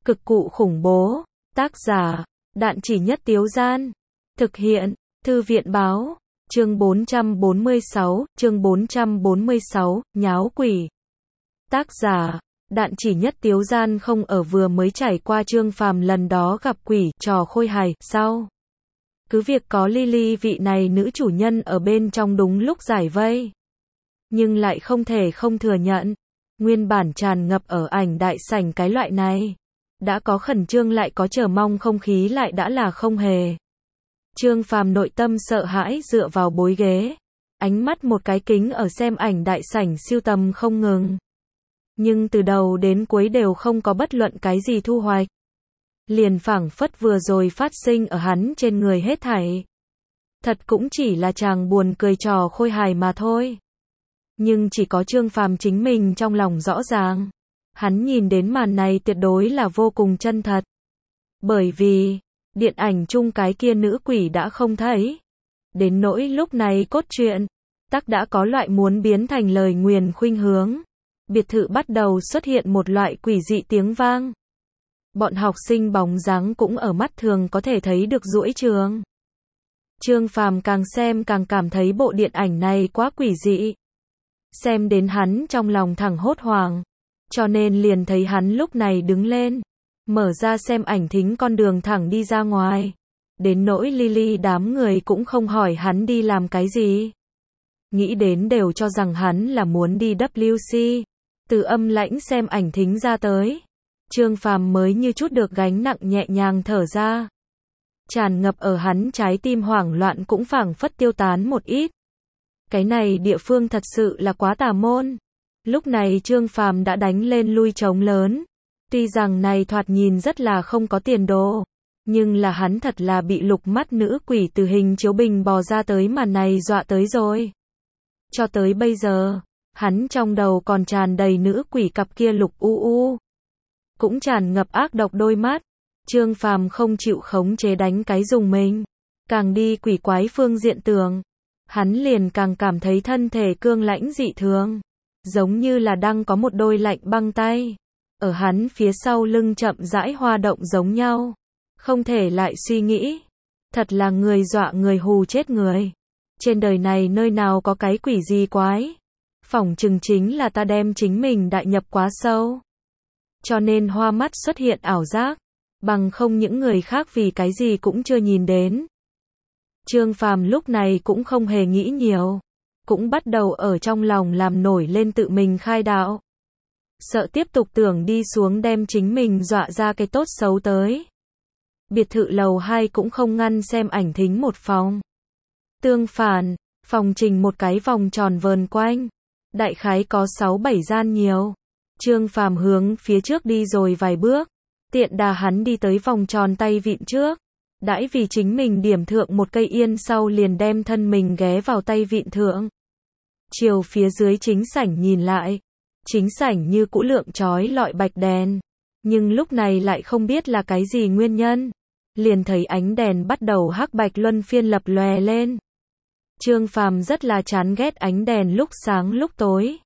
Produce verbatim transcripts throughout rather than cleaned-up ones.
Cực cụ khủng bố. Tác giả, Đạn Chỉ Nhất Tiếu Gian. Thực hiện, Thư viện báo. Chương bốn trăm bốn mươi sáu, chương bốn trăm bốn mươi sáu, nháo quỷ. Tác giả, Đạn Chỉ Nhất Tiếu Gian không ở vừa mới trải qua Trương Phàm lần đó gặp quỷ, trò khôi hài, sau. Cứ việc có Lily vị này nữ chủ nhân ở bên trong đúng lúc giải vây. Nhưng lại không thể không thừa nhận. Nguyên bản tràn ngập ở ảnh đại sảnh cái loại này. Đã có khẩn trương lại có chờ mong không khí lại đã là không hề. Trương Phàm nội tâm sợ hãi dựa vào bối ghế. Ánh mắt một cái kính ở xem ảnh đại sảnh siêu tầm không ngừng. Nhưng từ đầu đến cuối đều không có bất luận cái gì thu hoạch. Liền phảng phất vừa rồi phát sinh ở hắn trên người hết thảy. Thật cũng chỉ là chàng buồn cười trò khôi hài mà thôi. Nhưng chỉ có Trương Phàm chính mình trong lòng rõ ràng. Hắn nhìn đến màn này tuyệt đối là vô cùng chân thật. Bởi vì, điện ảnh chung cái kia nữ quỷ đã không thấy. Đến nỗi lúc này cốt truyện, tắc đã có loại muốn biến thành lời nguyền khuynh hướng. Biệt thự bắt đầu xuất hiện một loại quỷ dị tiếng vang. Bọn học sinh bóng dáng cũng ở mắt thường có thể thấy được duỗi trường. Trương Phàm càng xem càng cảm thấy bộ điện ảnh này quá quỷ dị. Xem đến hắn trong lòng thẳng hốt hoảng. Cho nên liền thấy hắn lúc này đứng lên. Mở ra xem ảnh thính con đường thẳng đi ra ngoài. Đến nỗi Lily đám người cũng không hỏi hắn đi làm cái gì. Nghĩ đến đều cho rằng hắn là muốn đi W C. Từ âm lãnh xem ảnh thính ra tới. Trương Phàm mới như chút được gánh nặng nhẹ nhàng thở ra. Tràn ngập ở hắn trái tim hoảng loạn cũng phảng phất tiêu tán một ít. Cái này địa phương thật sự là quá tà môn. Lúc này Trương Phàm đã đánh lên lui trống lớn. Tuy rằng này thoạt nhìn rất là không có tiền đồ. Nhưng là hắn thật là bị lục mắt nữ quỷ từ hình chiếu bình bò ra tới mà này dọa tới rồi. Cho tới bây giờ, hắn trong đầu còn tràn đầy nữ quỷ cặp kia lục u u. Cũng tràn ngập ác độc đôi mắt. Trương Phàm không chịu khống chế đánh cái dùng mình. Càng đi quỷ quái phương diện tường. Hắn liền càng cảm thấy thân thể cương lãnh dị thường. Giống như là đang có một đôi lạnh băng tay. Ở hắn phía sau lưng chậm rãi hoa động giống nhau. Không thể lại suy nghĩ. Thật là người dọa người hù chết người. Trên đời này nơi nào có cái quỷ gì quái. Phỏng chừng chính là ta đem chính mình đại nhập quá sâu. Cho nên hoa mắt xuất hiện ảo giác. Bằng không những người khác vì cái gì cũng chưa nhìn đến. Trương Phàm lúc này cũng không hề nghĩ nhiều. Cũng bắt đầu ở trong lòng làm nổi lên tự mình khai đạo. Sợ tiếp tục tưởng đi xuống đem chính mình dọa ra cái tốt xấu tới. Biệt thự lầu hai cũng không ngăn xem ảnh thính một phòng. Tương phản, phòng trình một cái vòng tròn vờn quanh. Đại khái có sáu bảy gian nhiều. Trương Phàm hướng phía trước đi rồi vài bước. Tiện đà hắn đi tới vòng tròn tay vịn trước. Đãi vì chính mình điểm thượng một cây yên sau liền đem thân mình ghé vào tay vịn thượng. Chiều phía dưới chính sảnh nhìn lại. Chính sảnh như cũ lượng chói lọi bạch đèn. Nhưng lúc này lại không biết là cái gì nguyên nhân. Liền thấy ánh đèn bắt đầu hắc bạch luân phiên lập lòe lên. Trương Phàm rất là chán ghét ánh đèn lúc sáng lúc tối.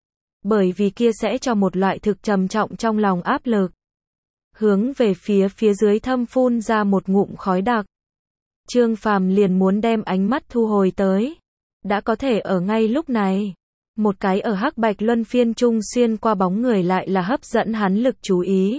Bởi vì kia sẽ cho một loại thực trầm trọng trong lòng áp lực. Hướng về phía phía dưới thâm phun ra một ngụm khói đặc. Trương Phàm liền muốn đem ánh mắt thu hồi tới. Đã có thể ở ngay lúc này. Một cái ở hắc bạch luân phiên trung xuyên qua bóng người lại là hấp dẫn hắn lực chú ý.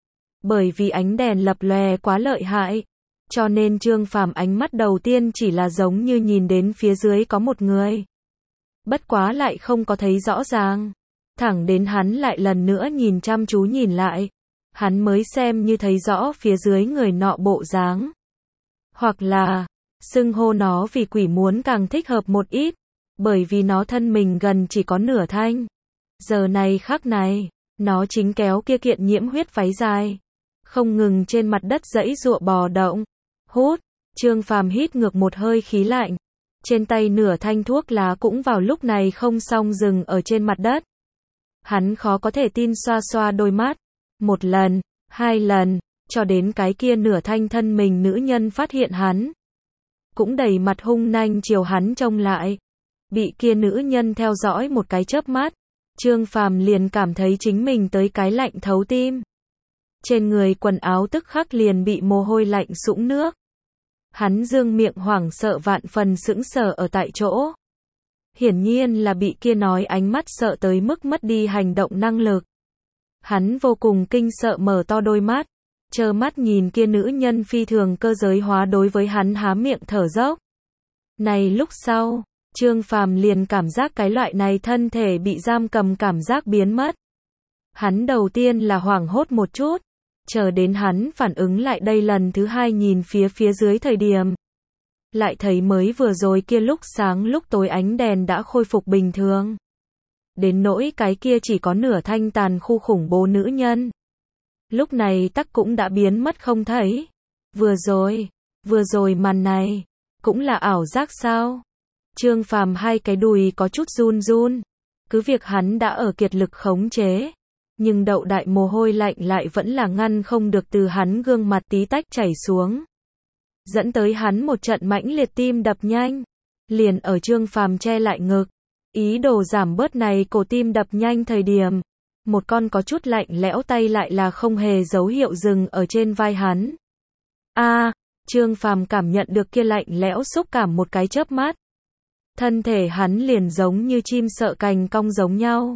Bởi vì ánh đèn lập lòe quá lợi hại. Cho nên Trương Phàm ánh mắt đầu tiên chỉ là giống như nhìn đến phía dưới có một người. Bất quá lại không có thấy rõ ràng. Thẳng đến hắn lại lần nữa nhìn chăm chú nhìn lại. Hắn mới xem như thấy rõ phía dưới người nọ bộ dáng. Hoặc là, xưng hô nó vì quỷ muốn càng thích hợp một ít. Bởi vì nó thân mình gần chỉ có nửa thanh. Giờ này khắc này, nó chính kéo kia kiện nhiễm huyết váy dài. Không ngừng trên mặt đất dãy giụa bò động. Hút, Trương Phàm hít ngược một hơi khí lạnh. Trên tay nửa thanh thuốc lá cũng vào lúc này không xong dừng ở trên mặt đất. Hắn khó có thể tin xoa xoa đôi mắt. Một lần, hai lần, cho đến cái kia nửa thanh thân mình nữ nhân phát hiện hắn. Cũng đầy mặt hung nanh chiều hắn trông lại. Bị kia nữ nhân theo dõi một cái chớp mắt. Trương Phàm liền cảm thấy chính mình tới cái lạnh thấu tim. Trên người quần áo tức khắc liền bị mồ hôi lạnh sũng nước. Hắn dương miệng hoảng sợ vạn phần sững sờ ở tại chỗ. Hiển nhiên là bị kia nói ánh mắt sợ tới mức mất đi hành động năng lực. Hắn vô cùng kinh sợ mở to đôi mắt, trơ mắt nhìn kia nữ nhân phi thường cơ giới hóa đối với hắn há miệng thở dốc. Này lúc sau, Trương Phàm liền cảm giác cái loại này thân thể bị giam cầm cảm giác biến mất. Hắn đầu tiên là hoảng hốt một chút, chờ đến hắn phản ứng lại đây lần thứ hai nhìn phía phía dưới thời điểm. Lại thấy mới vừa rồi kia lúc sáng lúc tối ánh đèn đã khôi phục bình thường. Đến nỗi cái kia chỉ có nửa thanh tàn khu khủng bố nữ nhân. Lúc này tắc cũng đã biến mất không thấy. Vừa rồi, vừa rồi màn này, cũng là ảo giác sao? Trương Phàm hai cái đùi có chút run run. Cứ việc hắn đã ở kiệt lực khống chế. Nhưng đậu đại mồ hôi lạnh lại vẫn là ngăn không được từ hắn gương mặt tí tách chảy xuống. Dẫn tới hắn một trận mãnh liệt tim đập nhanh. Liền ở Trương Phàm che lại ngực. Ý đồ giảm bớt này cổ tim đập nhanh thời điểm. Một con có chút lạnh lẽo tay lại là không hề dấu hiệu dừng ở trên vai hắn. A, à, Trương Phàm cảm nhận được kia lạnh lẽo xúc cảm một cái chớp mắt. Thân thể hắn liền giống như chim sợ cành cong giống nhau.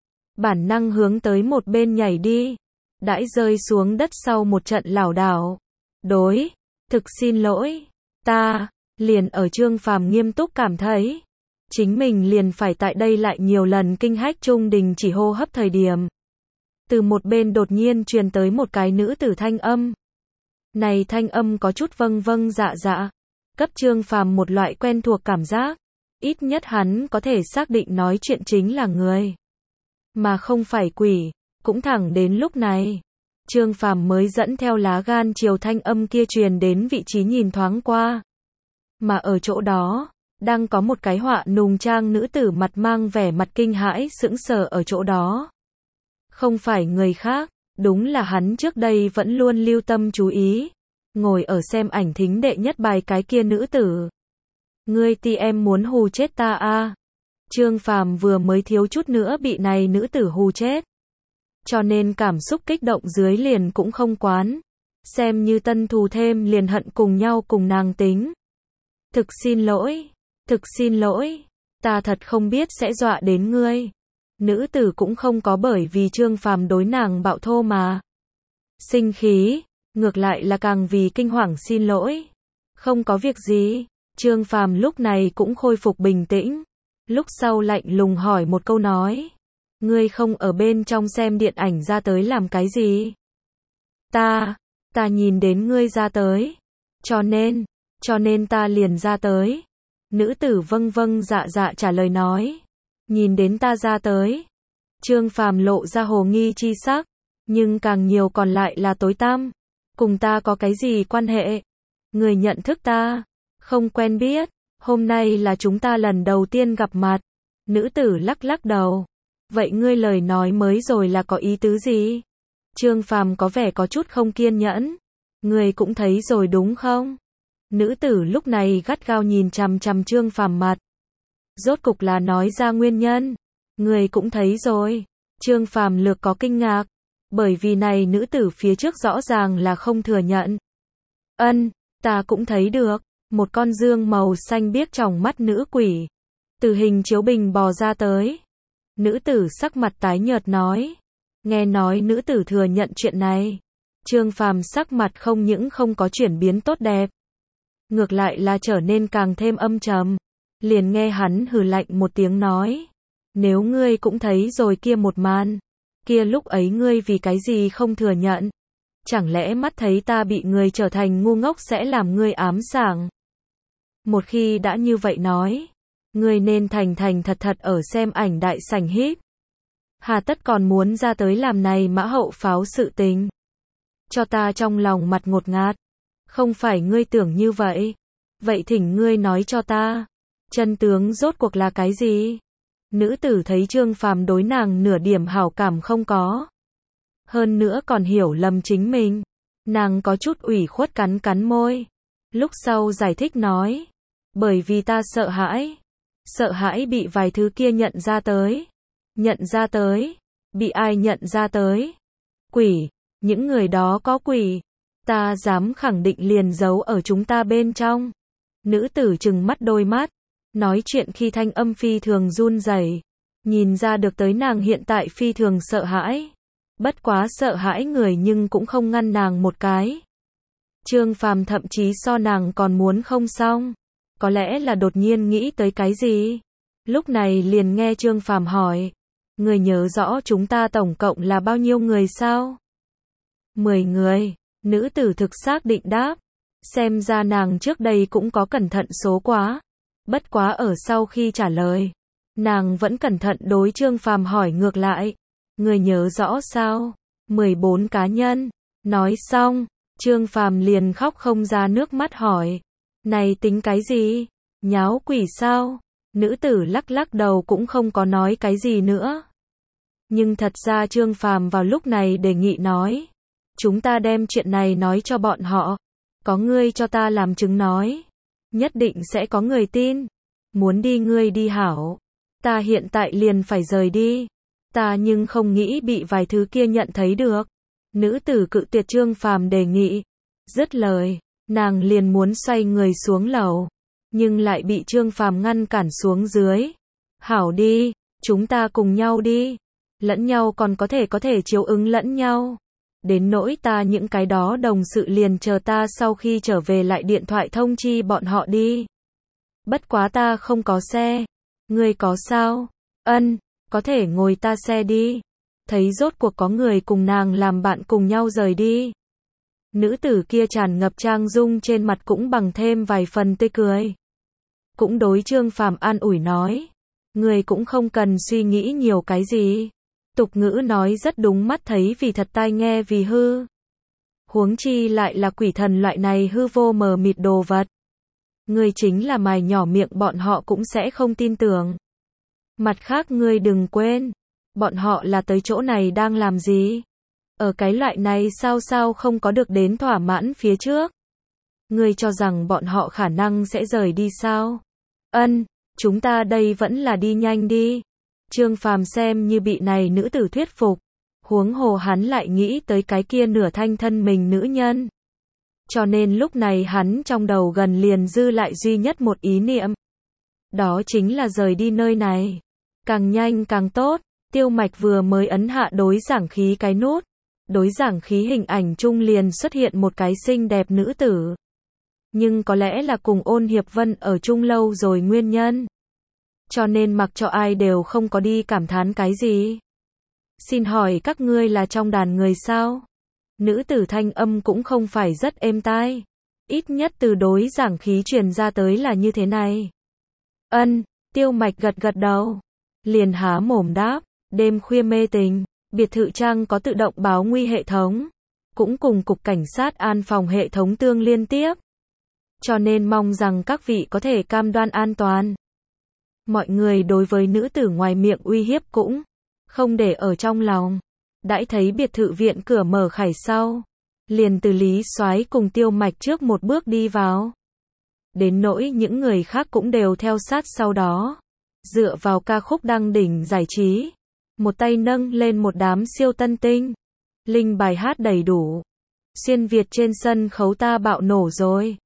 Bản năng hướng tới một bên nhảy đi. Đãi rơi xuống đất sau một trận lảo đảo. Đối, thực xin lỗi. Ta, liền ở Trương Phàm nghiêm túc cảm thấy. Chính mình liền phải tại đây lại nhiều lần kinh hách trung đình chỉ hô hấp thời điểm. Từ một bên đột nhiên truyền tới một cái nữ tử thanh âm. Này thanh âm có chút vâng vâng dạ dạ. Cấp Trương Phàm một loại quen thuộc cảm giác. Ít nhất hắn có thể xác định nói chuyện chính là người. Mà không phải quỷ. Cũng thẳng đến lúc này. Trương Phàm mới dẫn theo lá gan chiều thanh âm kia truyền đến vị trí nhìn thoáng qua. Mà ở chỗ đó. Đang có một cái họa nùng trang nữ tử mặt mang vẻ mặt kinh hãi sững sờ ở chỗ đó. Không phải người khác, đúng là hắn trước đây vẫn luôn lưu tâm chú ý. Ngồi ở xem ảnh thính đệ nhất bài cái kia nữ tử. Ngươi ti em muốn hù chết ta a. Trương Phàm vừa mới thiếu chút nữa bị này nữ tử hù chết. Cho nên cảm xúc kích động dưới liền cũng không quán. Xem như tân thù thêm liền hận cùng nhau cùng nàng tính. Thực xin lỗi. Thực xin lỗi, ta thật không biết sẽ dọa đến ngươi. Nữ tử cũng không có bởi vì Trương Phàm đối nàng bạo thô mà sinh khí, ngược lại là càng vì kinh hoàng xin lỗi. Không có việc gì, Trương Phàm lúc này cũng khôi phục bình tĩnh. Lúc sau lạnh lùng hỏi một câu nói. Ngươi không ở bên trong xem điện ảnh ra tới làm cái gì? Ta, ta nhìn đến ngươi ra tới. Cho nên, cho nên ta liền ra tới. Nữ tử vâng vâng dạ dạ trả lời nói. Nhìn đến ta ra tới. Trương Phàm lộ ra hồ nghi chi sắc. Nhưng càng nhiều còn lại là tối tăm. Cùng ta có cái gì quan hệ? Người nhận thức ta. Không quen biết. Hôm nay là chúng ta lần đầu tiên gặp mặt. Nữ tử lắc lắc đầu. Vậy ngươi lời nói mới rồi là có ý tứ gì? Trương Phàm có vẻ có chút không kiên nhẫn. Ngươi cũng thấy rồi đúng không? Nữ tử lúc này gắt gao nhìn chằm chằm Trương Phàm mặt. Rốt cục là nói ra nguyên nhân. Người cũng thấy rồi. Trương Phàm lược có kinh ngạc. Bởi vì này nữ tử phía trước rõ ràng là không thừa nhận. Ân, ta cũng thấy được. Một con dương màu xanh biếc trong mắt nữ quỷ. Từ hình chiếu bình bò ra tới. Nữ tử sắc mặt tái nhợt nói. Nghe nói nữ tử thừa nhận chuyện này. Trương Phàm sắc mặt không những không có chuyển biến tốt đẹp. Ngược lại là trở nên càng thêm âm trầm. Liền nghe hắn hừ lạnh một tiếng nói. Nếu ngươi cũng thấy rồi kia một màn. Kia lúc ấy ngươi vì cái gì không thừa nhận? Chẳng lẽ mắt thấy ta bị người trở thành ngu ngốc sẽ làm ngươi ám sảng? Một khi đã như vậy nói. Ngươi nên thành thành thật thật ở xem ảnh đại sảnh hít. Hà tất còn muốn ra tới làm này mã hậu pháo sự tình. Cho ta trong lòng mặt ngột ngạt. Không phải ngươi tưởng như vậy. Vậy thỉnh ngươi nói cho ta. Chân tướng rốt cuộc là cái gì? Nữ tử thấy Trương Phàm đối nàng nửa điểm hảo cảm không có. Hơn nữa còn hiểu lầm chính mình. Nàng có chút ủy khuất cắn cắn môi. Lúc sau giải thích nói. Bởi vì ta sợ hãi. Sợ hãi bị vài thứ kia nhận ra tới. Nhận ra tới. Bị ai nhận ra tới? Quỷ. Những người đó có quỷ. Ta dám khẳng định liền giấu ở chúng ta bên trong. Nữ tử trừng mắt đôi mắt. Nói chuyện khi thanh âm phi thường run rẩy. Nhìn ra được tới nàng hiện tại phi thường sợ hãi. Bất quá sợ hãi người nhưng cũng không ngăn nàng một cái. Trương Phàm thậm chí so nàng còn muốn không xong. Có lẽ là đột nhiên nghĩ tới cái gì. Lúc này liền nghe Trương Phàm hỏi. Người nhớ rõ chúng ta tổng cộng là bao nhiêu người sao? Mười người. Nữ tử thực xác định đáp. Xem ra nàng trước đây cũng có cẩn thận số quá. Bất quá ở sau khi trả lời. Nàng vẫn cẩn thận đối Trương Phàm hỏi ngược lại. Người nhớ rõ sao? mười bốn cá nhân. Nói xong. Trương Phàm liền khóc không ra nước mắt hỏi. Này tính cái gì? Nháo quỷ sao? Nữ tử lắc lắc đầu cũng không có nói cái gì nữa. Nhưng thật ra Trương Phàm vào lúc này đề nghị nói. Chúng ta đem chuyện này nói cho bọn họ. Có ngươi cho ta làm chứng nói. Nhất định sẽ có người tin. Muốn đi ngươi đi hảo. Ta hiện tại liền phải rời đi. Ta nhưng không nghĩ bị vài thứ kia nhận thấy được. Nữ tử cự tuyệt Trương Phàm đề nghị. Dứt lời, nàng liền muốn xoay người xuống lầu. Nhưng lại bị Trương Phàm ngăn cản xuống dưới. Hảo đi, chúng ta cùng nhau đi. Lẫn nhau còn có thể có thể chiếu ứng lẫn nhau. Đến nỗi ta những cái đó đồng sự liền chờ ta sau khi trở về lại điện thoại thông chi bọn họ đi. Bất quá ta không có xe. Ngươi có sao? Ân, có thể ngồi ta xe đi. Thấy rốt cuộc có người cùng nàng làm bạn cùng nhau rời đi. Nữ tử kia tràn ngập trang dung trên mặt cũng bằng thêm vài phần tươi cười. Cũng đối Trương Phàm an ủi nói. Người cũng không cần suy nghĩ nhiều cái gì. Tục ngữ nói rất đúng, mắt thấy vì thật tai nghe vì hư. Huống chi lại là quỷ thần loại này hư vô mờ mịt đồ vật. Ngươi chính là mài nhỏ miệng bọn họ cũng sẽ không tin tưởng. Mặt khác ngươi đừng quên. Bọn họ là tới chỗ này đang làm gì? Ở cái loại này sao sao không có được đến thỏa mãn phía trước. Ngươi cho rằng bọn họ khả năng sẽ rời đi sao? Ân, chúng ta đây vẫn là đi nhanh đi. Trương Phàm xem như bị này nữ tử thuyết phục. Huống hồ hắn lại nghĩ tới cái kia nửa thanh thân mình nữ nhân. Cho nên lúc này hắn trong đầu gần liền dư lại duy nhất một ý niệm. Đó chính là rời đi nơi này. Càng nhanh càng tốt. Tiêu Mạch vừa mới ấn hạ đối giảng khí cái nút. Đối giảng khí hình ảnh chung liền xuất hiện một cái xinh đẹp nữ tử. Nhưng có lẽ là cùng Ôn Hiệp Vân ở chung lâu rồi nguyên nhân. Cho nên mặc cho ai đều không có đi cảm thán cái gì. Xin hỏi các ngươi là trong đàn người sao? Nữ tử thanh âm cũng không phải rất êm tai. Ít nhất từ đối giảng khí truyền ra tới là như thế này. Ân, Tiêu Mạch gật gật đầu. Liền há mồm đáp, đêm khuya mê tình, biệt thự trang có tự động báo nguy hệ thống. Cũng cùng cục cảnh sát an phòng hệ thống tương liên tiếp. Cho nên mong rằng các vị có thể cam đoan an toàn. Mọi người đối với nữ tử ngoài miệng uy hiếp cũng không để ở trong lòng. Đãi thấy biệt thự viện cửa mở khải sau. Liền từ Lý Soái cùng Tiêu Mạch trước một bước đi vào. Đến nỗi những người khác cũng đều theo sát sau đó. Dựa vào ca khúc đăng đỉnh giải trí. Một tay nâng lên một đám siêu tân tinh. Linh bài hát đầy đủ. Xuyên Việt trên sân khấu ta bạo nổ rồi.